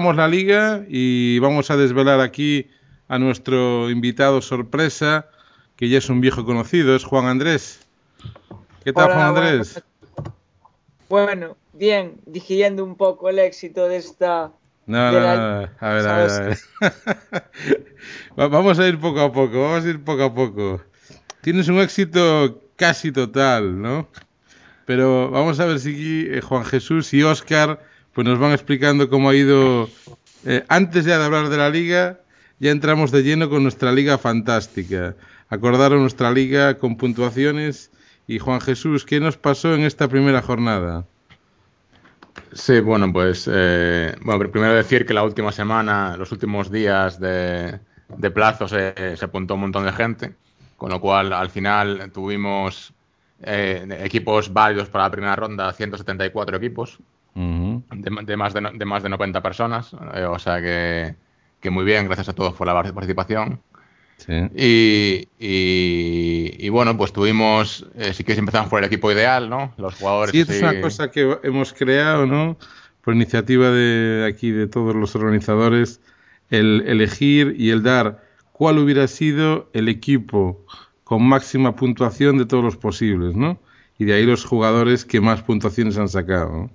empezamos la liga y vamos a desvelar aquí a nuestro invitado sorpresa, que ya es un viejo conocido, es Juan Andrés. ¿Qué tal, Juan Hola, Andrés? bueno, bien, digiriendo un poco el éxito de esta, No, de no, la, no. A ver, a ver, a ¿sabes? ver. Vamos a ir poco a poco, vamos a ir poco a poco. Tienes un éxito casi total, ¿no? Pero vamos a ver si Juan Jesús y Óscar pues nos van explicando cómo ha ido. Antes ya de hablar de la liga, ya entramos de lleno con nuestra liga fantástica. Acordaron nuestra liga con puntuaciones. Y Juan Jesús, ¿qué nos pasó en esta primera jornada? Sí, bueno, pues primero decir que la última semana, los últimos días de plazo se apuntó un montón de gente, con lo cual al final tuvimos equipos válidos para la primera ronda, 174 equipos, Uh-huh. de más de 90 personas, o sea que muy bien, gracias a todos por la participación. Sí. Y bueno, pues tuvimos, si quieres empezamos por el equipo ideal, ¿no? Los jugadores Sí, esto es una así. cosa que hemos creado, ¿no? Por iniciativa de aquí, de todos los organizadores, el elegir y el dar cuál hubiera sido el equipo con máxima puntuación de todos los posibles, ¿no? Y de ahí los jugadores que más puntuaciones han sacado, ¿no?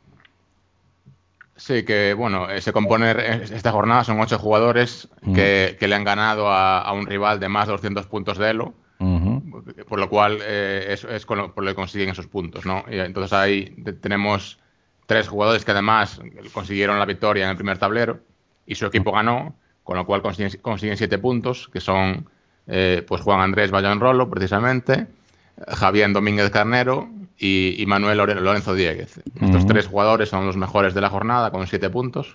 Sí, que bueno, se compone esta jornada, son 8 jugadores que le han ganado a un rival de más de 200 puntos de Elo, Uh-huh. por lo cual es por lo que consiguen esos puntos, ¿no? Y entonces ahí tenemos 3 jugadores que además consiguieron la victoria en el primer tablero y su equipo ganó, con lo cual consiguen 7 puntos, que son pues Juan Andrés Bayón Rolo, precisamente, Javier Domínguez Carnero y Manuel Lorenzo Dieguez. Estos 3 jugadores son los mejores de la jornada con 7 puntos.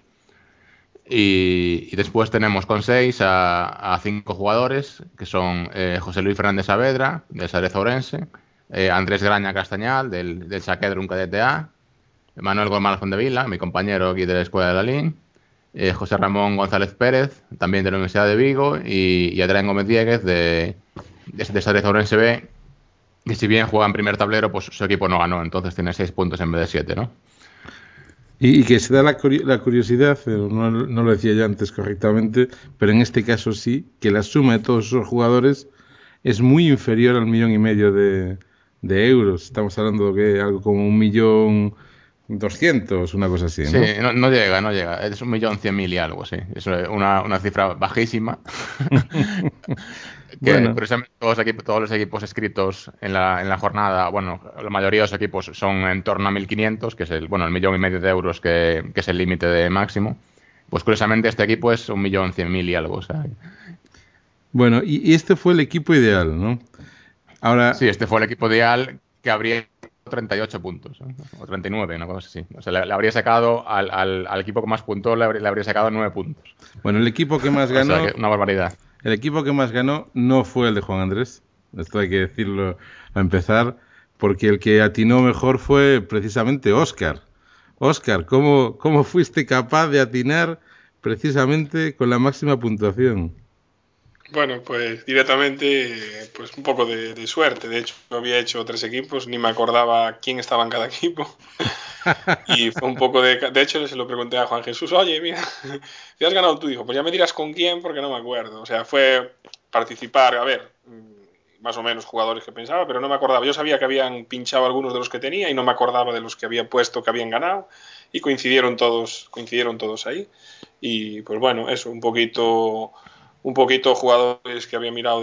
Y después tenemos con 6 a 5 jugadores, que son José Luis Fernández Saavedra, del Xadrez Ourense, Andrés Graña Castañal, del Saquedro, un cadete A, Manuel Gómez Fondevila, mi compañero aquí de la Escuela de Lalín, José Ramón González Pérez, también de la Universidad de Vigo, y Adrián Gómez Dieguez, de Xadrez Ourense B, que si bien juega en primer tablero, pues su equipo no ganó, entonces tiene 6 puntos en vez de 7, ¿no? Y que se da la curiosidad, no lo decía yo antes correctamente, pero en este caso sí, que la suma de todos esos jugadores es muy inferior al 1,5 millones de euros. Estamos hablando de algo como 1,2 millones, una cosa así, Sí, ¿no? no llega, es 1.100.000 y algo, sí. Es una cifra bajísima. Que Bueno, curiosamente todos los equipos escritos en la jornada, bueno, la mayoría de los equipos son en torno a 1.500, que es el 1,5 millones de euros que es el límite de máximo. Pues curiosamente este equipo es 1.100.000 y algo, o sea. bueno, y este fue el equipo ideal, ¿no? Ahora, Sí, este fue el equipo ideal que habría 38 puntos, ¿no? O 39, una cosa así. O sea, le habría sacado al equipo que más puntó, le habría sacado 9 puntos. bueno, el equipo que más O sea, ganó, que una barbaridad. el equipo que más ganó no fue el de Juan Andrés. Esto hay que decirlo a empezar, porque el que atinó mejor fue precisamente Óscar. Óscar, ¿cómo fuiste capaz de atinar precisamente con la máxima puntuación? Bueno, pues directamente, pues un poco de suerte. De hecho, yo había hecho 3 equipos, ni me acordaba quién estaba en cada equipo. Y fue un poco de hecho, se lo pregunté a Juan Jesús, oye, mira, si has ganado tú, dijo, pues ya me dirás con quién porque no me acuerdo. O sea, fue participar, a ver, más o menos jugadores que pensaba, pero no me acordaba. Yo sabía que habían pinchado algunos de los que tenía y no me acordaba de los que había puesto que habían ganado. Y coincidieron todos ahí. Y pues bueno, eso, un poquito jugadores que había mirado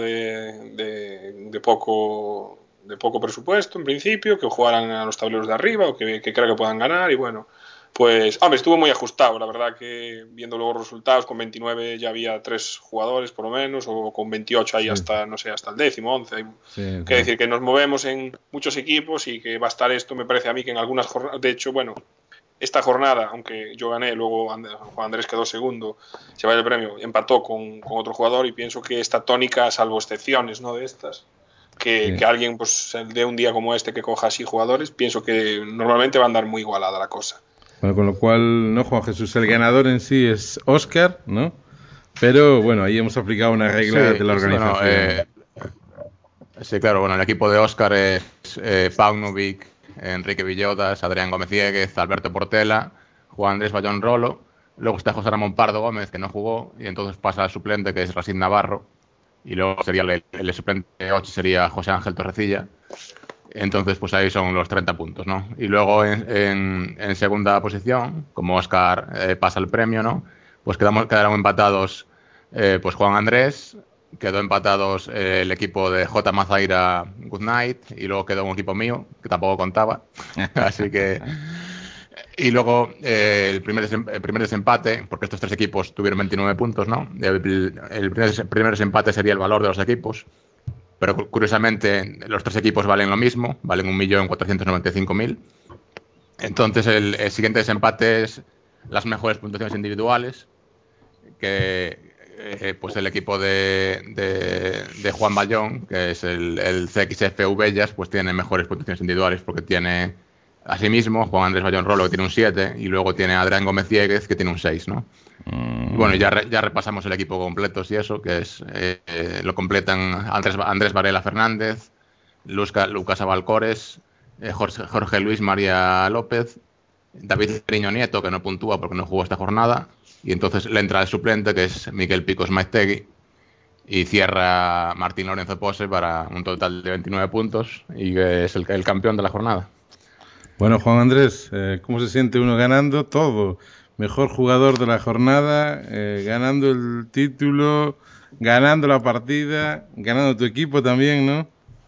de poco presupuesto en principio, que jugaran a los tableros de arriba o que creo que puedan ganar y bueno, pues hombre, estuvo muy ajustado, la verdad que viendo luego los resultados, con 29 ya había 3 jugadores por lo menos, o con 28 ahí Sí, hasta, no sé, hasta el 10º, 11. sí, Quiere sí. decir que nos movemos en muchos equipos y que va a estar esto, me parece a mí que en algunas jornadas, de hecho, bueno, esta jornada, aunque yo gané, luego Juan Andrés quedó segundo, se va el premio, empató con otro jugador y pienso que esta tónica, salvo excepciones, ¿no? De estas, que Sí. alguien pues de un día como este que coja así jugadores, pienso que normalmente va a andar muy igualada la cosa. Bueno, con lo cual, no, Juan Jesús, el ganador en sí es Óscar, ¿no? Pero bueno, ahí hemos aplicado una regla de la Sí, bueno, organización. sí, claro, bueno, el equipo de Óscar es Paunovic, Enrique Villodas, Adrián Gómez Dieguez, Alberto Portela, Juan Andrés Bayón Rolo, Luego está José Ramón Pardo Gómez, que no jugó, y entonces pasa al suplente, que es Racine Navarro. Y luego sería el suplente 8 sería José Ángel Torrecilla. Entonces, pues ahí son los 30 puntos, ¿no? Y luego en segunda posición, como Óscar pasa el premio, ¿no? Pues quedaron empatados pues Juan Andrés, quedó empatados el equipo de J. Mazaira Goodnight, y luego quedó un equipo mío, que tampoco contaba. Así que... Y luego el primer desempate, porque estos tres equipos tuvieron 29 puntos, ¿no? El primer desempate sería el valor de los equipos. Pero curiosamente los tres equipos valen lo mismo, valen 1.495.000. Entonces el siguiente desempate es las mejores puntuaciones individuales, que pues el equipo de Juan Bayón, que es el CXF Bellas, pues tiene mejores puntuaciones individuales porque tiene asimismo Juan Andrés Bayón Rolo, que tiene un 7, y luego tiene Adrián Gómez Dieguez, que tiene un 6, ¿no? Bueno, ya repasamos el equipo completo, y eso, que es lo completan Andrés Varela Fernández, Lucas Abalcores, Jorge Luis María López, David Riño Nieto, que no puntúa porque no jugó esta jornada, y entonces le entra el suplente, que es Miguel Picos Maiztegui, y cierra Martín Lorenzo Pose para un total de 29 puntos, y que es el campeón de la jornada. Bueno, Juan Andrés, ¿cómo se siente uno ganando todo? Mejor jugador de la jornada, ganando el título, ganando la partida, ganando tu equipo también, ¿no?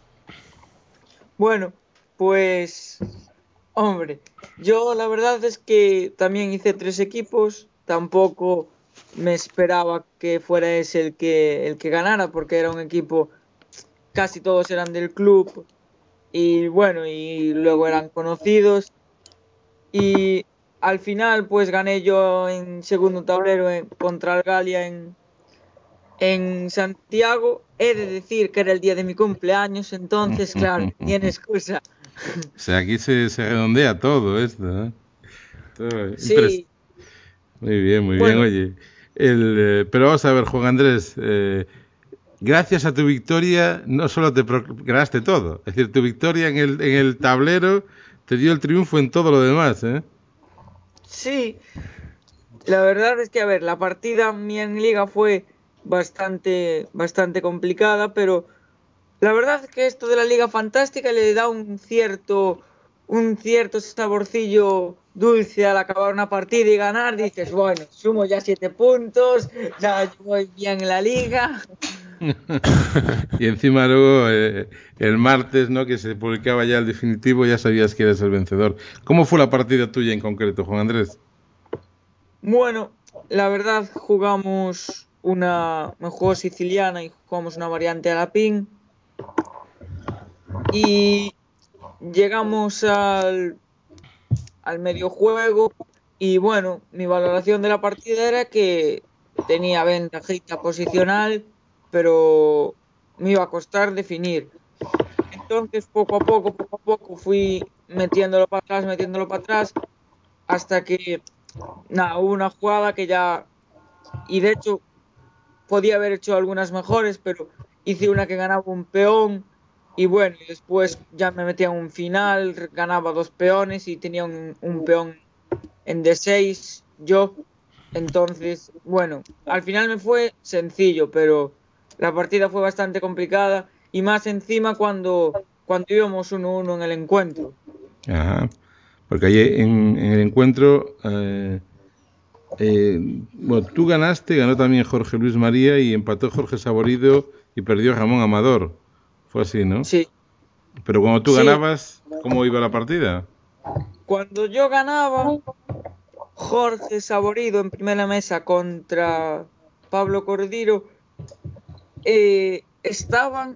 Bueno, pues, hombre, yo la verdad es que también hice 3 equipos, tampoco me esperaba que fuera ese el que ganara, porque era un equipo, casi todos eran del club, y bueno, y luego eran conocidos, y al final pues gané yo en segundo tablero contra el Galia en Santiago. He de decir que era el día de mi cumpleaños, entonces claro, tiene excusa. O sea, aquí se redondea todo esto, ¿eh? Todo. Sí. Muy bien, Bueno. oye. Pero vamos a ver, Juan Andrés, gracias a tu victoria no solo te ganaste todo, es decir, tu victoria en el tablero te dio el triunfo en todo lo demás, ¿eh? Sí, la verdad es que, a ver, la partida mía en liga fue bastante complicada, pero la verdad es que esto de la Liga Fantástica le da un cierto saborcillo dulce al acabar una partida y ganar. Dices, bueno, sumo ya 7 puntos, ya voy bien en la liga. Y encima luego el martes, ¿no?, que se publicaba ya el definitivo, ya sabías que eres el vencedor. ¿Cómo fue la partida tuya en concreto, Juan Andrés? Bueno, la verdad jugamos me jugó siciliana y jugamos una variante a la pin. Y llegamos al medio juego y bueno, mi valoración de la partida era que tenía ventajita posicional, pero me iba a costar definir. Entonces poco a poco fui metiéndolo para atrás, hasta que hubo una jugada que ya, y de hecho podía haber hecho algunas mejores, pero hice una que ganaba un peón. Y bueno, y después ya me metía en un final, ganaba 2 peones y tenía un peón en D6 yo. Entonces, bueno, al final me fue sencillo, pero la partida fue bastante complicada y más encima cuando íbamos 1-1 en el encuentro. Ajá, porque ahí en el encuentro, bueno, tú ganaste, ganó también Jorge Luis María y empató Jorge Saborido y perdió Ramón Amador. Fue así, ¿no? Sí. Pero cuando tú ganabas, ¿cómo iba la partida? Cuando yo ganaba, Jorge Saborido en primera mesa contra Pablo Cordiro, estaban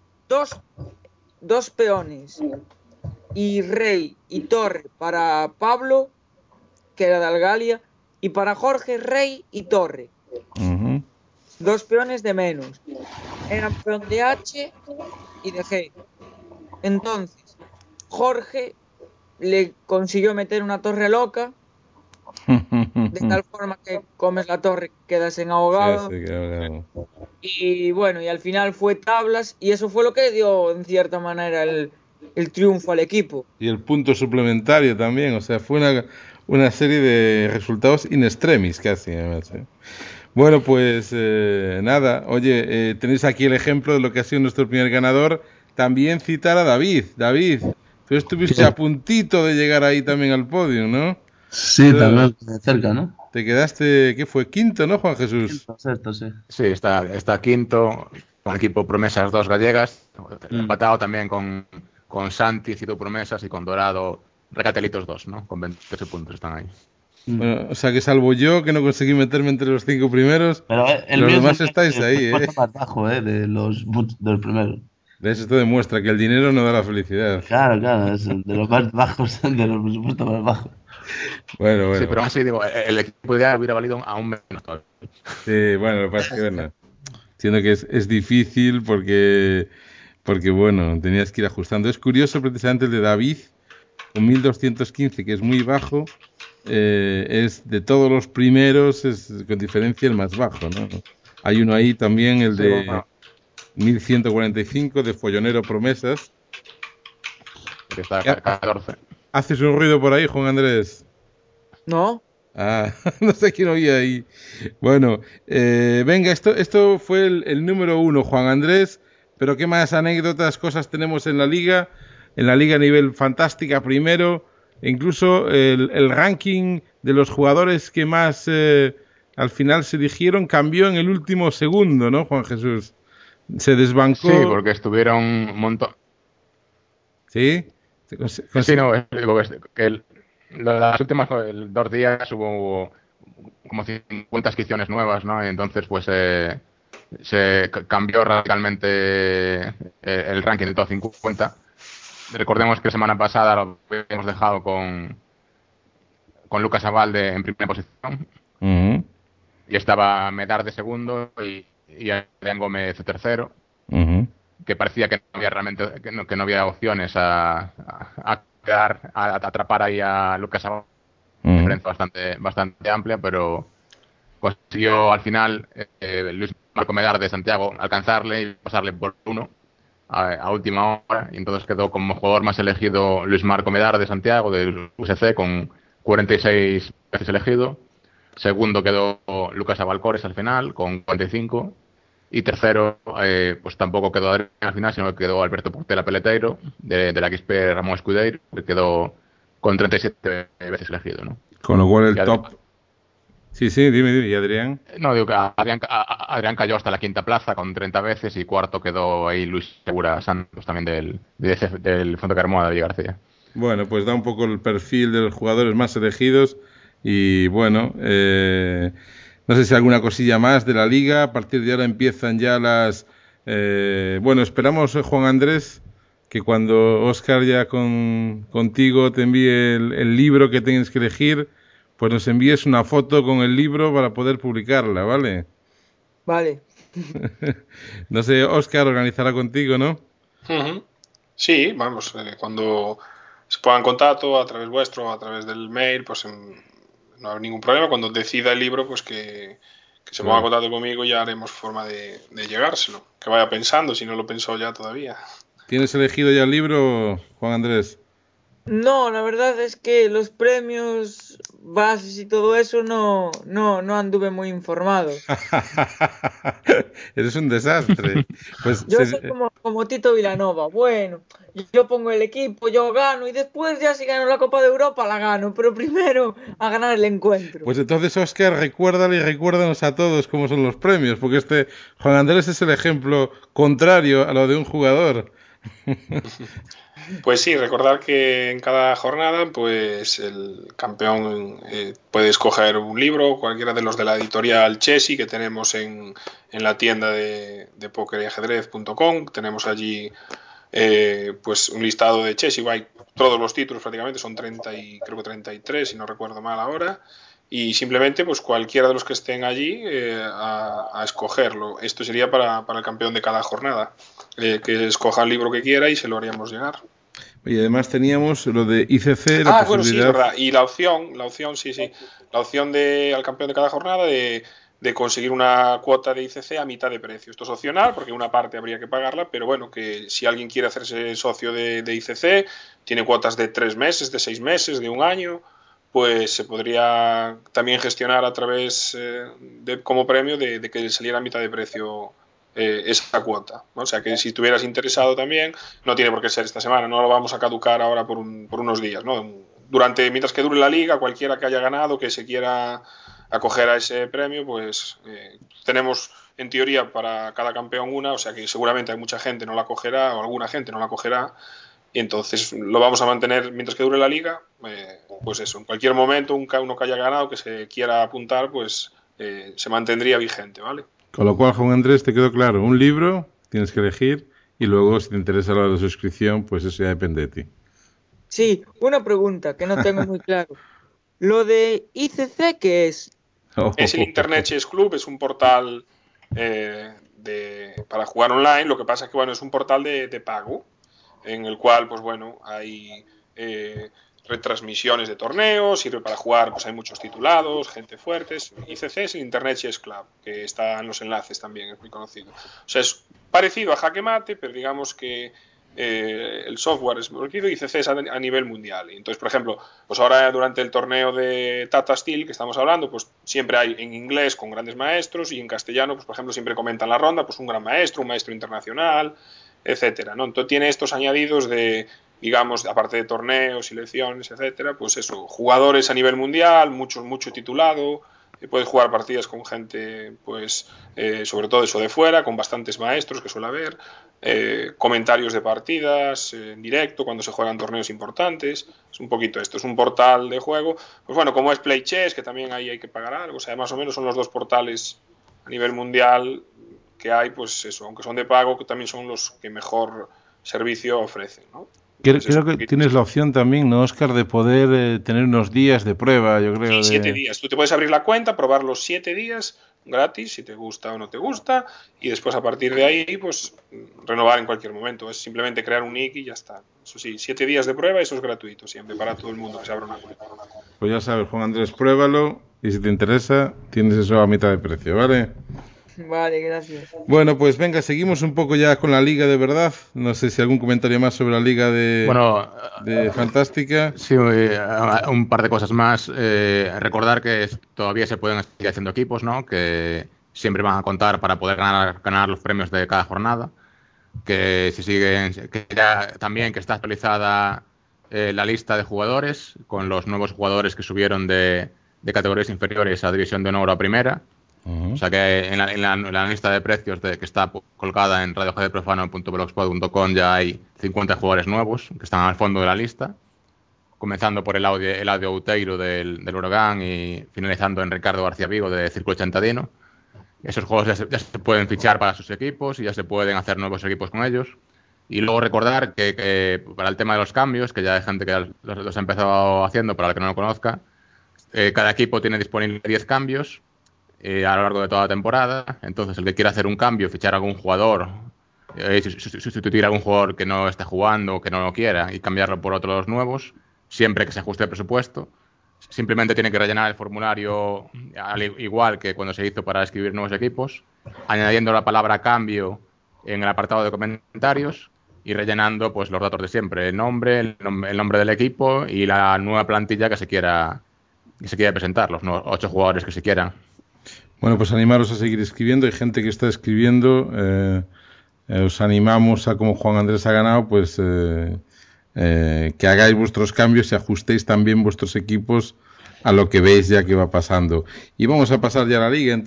dos peones y rey y torre para Pablo, que era de Algalia, y para Jorge rey y torre. Uh-huh. 2 peones de menos. Eran peón de H y de G. Entonces, Jorge le consiguió meter una torre loca, de tal forma que comes la torre, quedas en ahogado. Sí, ahogado. Y bueno, y al final fue tablas, y eso fue lo que dio en cierta manera el triunfo al equipo. Y el punto suplementario también, o sea, fue una serie de resultados in extremis casi, además, ¿eh? Bueno, pues nada, oye, tenéis aquí el ejemplo de lo que ha sido nuestro primer ganador. También citar a David. David, tú estuviste a puntito de llegar ahí también al podio, ¿no? Sí, también cerca, ¿no? Te quedaste, ¿qué fue? Quinto, ¿no, Juan Jesús? Sexto, sí. Sí, está quinto, con el equipo Promesas 2 gallegas, empatado también con Santi, Cito Promesas, y con Dorado Recatelitos 2, ¿no? Con 28 puntos están ahí. Bueno, o sea que salvo yo, que no conseguí meterme entre los 5 primeros, pero los demás estáis ahí, ¿eh? Más bajo, de los primeros. ¿Ves? Esto demuestra que el dinero no da la felicidad. Claro, es de los más bajos, de los presupuestos más bajos. Bueno. Sí, pero aún así, digo, el equipo ideal hubiera valido aún menos todavía. Sí, bueno, lo que pasa es que, bueno, entiendo que es difícil porque, bueno, tenías que ir ajustando. Es curioso precisamente el de David, con 1215, que es muy bajo, es de todos los primeros, es con diferencia el más bajo, ¿no? Hay uno ahí también, el de 1145, de Follonero Promesas. Que está 14. ¿Haces un ruido por ahí, Juan Andrés? ¿No? Ah, no sé quién oía ahí. Bueno, venga, esto fue el número 1, Juan Andrés, pero ¿qué más anécdotas, cosas tenemos en la liga? En la liga a nivel fantástica primero, e incluso el ranking de los jugadores que más al final se eligieron cambió en el último segundo, ¿no, Juan Jesús? Se desbancó. Sí, porque estuvieron un montón. ¿Sí? Sí, no, digo que las últimas 2 días hubo como 50 inscripciones nuevas, ¿no? Y entonces, pues se cambió radicalmente el ranking de top 50. Recordemos que la semana pasada lo habíamos dejado con Lucas Abalde en primera posición. Uh-huh. Y estaba Medar de segundo y Adrián Gómez de tercero. Uh-huh. Que parecía que no había realmente que no había opciones a atrapar ahí a Lucas Abalde. Una diferencia bastante amplia, pero consiguió al final Luis Marco Medar de Santiago alcanzarle y pasarle por 1 a última hora, y entonces quedó como jugador más elegido Luis Marco Medar de Santiago, del USC, con 46 veces elegido. Segundo quedó Lucas Abalcores al final, con 45. Y tercero, pues tampoco quedó Adrián al final, sino que quedó Alberto Portela Peleteiro, de la XP Ramón Escudeiro, que quedó con 37 veces elegido, ¿no? Con lo cual el top... Sí, dime, ¿y Adrián? No, digo que Adrián cayó hasta la 5ª plaza con 30 veces, y cuarto quedó ahí Luis Segura Santos, también del Fondo Carmona de García. Bueno, pues da un poco el perfil de los jugadores más elegidos, y bueno, no sé si alguna cosilla más de la liga. A partir de ahora empiezan ya las... bueno, esperamos, Juan Andrés, que cuando Óscar ya contigo te envíe el libro que tienes que elegir, pues nos envíes una foto con el libro para poder publicarla, ¿vale? Vale. No sé, Óscar organizará contigo, ¿no? Uh-huh. Sí, vamos, cuando se ponga en contacto a través vuestro, a través del mail, pues no hay ningún problema. Cuando decida el libro, pues que se ponga en contacto conmigo y ya haremos forma de llegárselo. Que vaya pensando, si no lo pensó ya todavía. ¿Tienes elegido ya el libro, Juan Andrés? No, la verdad es que los premios, bases y todo eso no anduve muy informado. Eres un desastre. Pues yo soy como Tito Vilanova. Bueno, yo pongo el equipo, yo gano, y después ya si gano la Copa de Europa la gano, pero primero a ganar el encuentro. Pues entonces, Óscar, recuérdale y recuérdanos a todos cómo son los premios, porque Juan Andrés es el ejemplo contrario a lo de un jugador. Pues sí, recordar que en cada jornada, pues el campeón puede escoger un libro, cualquiera de los de la editorial Chessy, que tenemos en la tienda de pokeryAjedrez.com. Tenemos allí pues un listado de Chessy, hay todos los títulos prácticamente, son 30 y creo que 33, si no recuerdo mal ahora. Y simplemente, pues cualquiera de los que estén allí a escogerlo. Esto sería para el campeón de cada jornada. Que escoja el libro que quiera y se lo haríamos llegar. Y además teníamos lo de ICC, la posibilidad... bueno, sí, es verdad. Y la opción, sí. La opción al campeón de cada jornada de conseguir una cuota de ICC a mitad de precio. Esto es opcional, porque una parte habría que pagarla, pero bueno, que si alguien quiere hacerse socio de ICC, tiene cuotas de 3 meses, de 6 meses, de 1 año... pues se podría también gestionar a través como premio de que saliera a mitad de precio esa cuota, ¿no? O sea que si estuvieras interesado también, no tiene por qué ser esta semana, no lo vamos a caducar ahora por unos días, ¿no? Mientras que dure la liga, cualquiera que haya ganado, que se quiera acoger a ese premio, pues tenemos en teoría para cada campeón una, o sea que seguramente hay mucha gente no la cogerá o alguna gente no la cogerá, y entonces lo vamos a mantener mientras que dure la liga, pues eso, en cualquier momento uno que haya ganado, que se quiera apuntar, pues se mantendría vigente, ¿vale? Con lo cual, Juan Andrés, te quedó claro, un libro tienes que elegir y luego si te interesa la de suscripción, pues eso ya depende de ti. Sí, una pregunta que no tengo muy claro. Lo de ICC, ¿qué es? Es el Internet Chess Club, es un portal para jugar online. Lo que pasa es que bueno, es un portal de pago, en el cual pues bueno, hay retransmisiones de torneos, sirve para jugar, pues hay muchos titulados, gente fuerte. ICC es el Internet Chess Club, que está en los enlaces también, es muy conocido. O sea, es parecido a Jaque Mate, pero digamos que el software es muy conocido y ICC es a nivel mundial. Entonces, por ejemplo, pues ahora durante el torneo de Tata Steel que estamos hablando, pues siempre hay en inglés con grandes maestros y en castellano, pues por ejemplo, siempre comentan la ronda, pues un gran maestro, un maestro internacional, etcétera, ¿no? Entonces tiene estos añadidos de, digamos, aparte de torneos, selecciones, etcétera, pues eso, jugadores a nivel mundial, mucho titulado. Puedes jugar partidas con gente, pues, sobre todo eso de fuera, con bastantes maestros que suele haber, comentarios de partidas en directo cuando se juegan torneos importantes. Es un poquito esto, es un portal de juego. Pues bueno, como es Play Chess, que también ahí hay que pagar algo, o sea, más o menos son los dos portales a nivel mundial que hay, pues eso, aunque son de pago, que también son los que mejor servicio ofrecen, ¿no? Creo que tienes la opción también, ¿no, Óscar, de poder tener unos días de prueba, yo creo. Sí, 7 días. Tú te puedes abrir la cuenta, probar los 7 días gratis, si te gusta o no te gusta, y después a partir de ahí, pues renovar en cualquier momento. Es simplemente crear un nick y ya está. Eso sí, 7 días de prueba, eso es gratuito siempre para todo el mundo que se abra una cuenta. Pues ya sabes, Juan Andrés, pruébalo y si te interesa, tienes eso a mitad de precio, ¿vale? Vale, gracias. Bueno, pues venga, seguimos un poco ya con la liga de verdad. No sé si algún comentario más sobre la liga de Fantástica. Sí, un par de cosas más. Recordar que todavía se pueden seguir haciendo equipos, ¿no? Que siempre van a contar para poder ganar los premios de cada jornada. Que si siguen, que ya también que está actualizada la lista de jugadores con los nuevos jugadores que subieron de categorías inferiores a División de Honor o a Primera. O sea que en la lista de precios que está colgada en radiogdprofano.blogspot.com ya hay 50 jugadores nuevos que están al fondo de la lista, comenzando por el audio Outeiro del Huracán y finalizando en Ricardo García Vigo de Círculo Chantadino. Esos juegos ya se pueden fichar para sus equipos y ya se pueden hacer nuevos equipos con ellos. Y luego recordar que para el tema de los cambios, que ya hay gente que los ha empezado haciendo, para el que no lo conozca, cada equipo tiene disponible 10 cambios a lo largo de toda la temporada. Entonces el que quiera hacer un cambio, fichar a algún jugador, sustituir a algún jugador que no esté jugando o que no lo quiera y cambiarlo por otros nuevos, siempre que se ajuste el presupuesto, simplemente tiene que rellenar el formulario igual que cuando se hizo para escribir nuevos equipos, añadiendo la palabra cambio en el apartado de comentarios y rellenando pues los datos de siempre, el nombre del equipo y la nueva plantilla que se quiera presentar, los 8 jugadores que se quieran. Bueno, pues animaros a seguir escribiendo. Hay gente que está escribiendo. Os animamos a, como Juan Andrés ha ganado, pues que hagáis vuestros cambios y ajustéis también vuestros equipos a lo que veis ya que va pasando. Y vamos a pasar ya a la liga.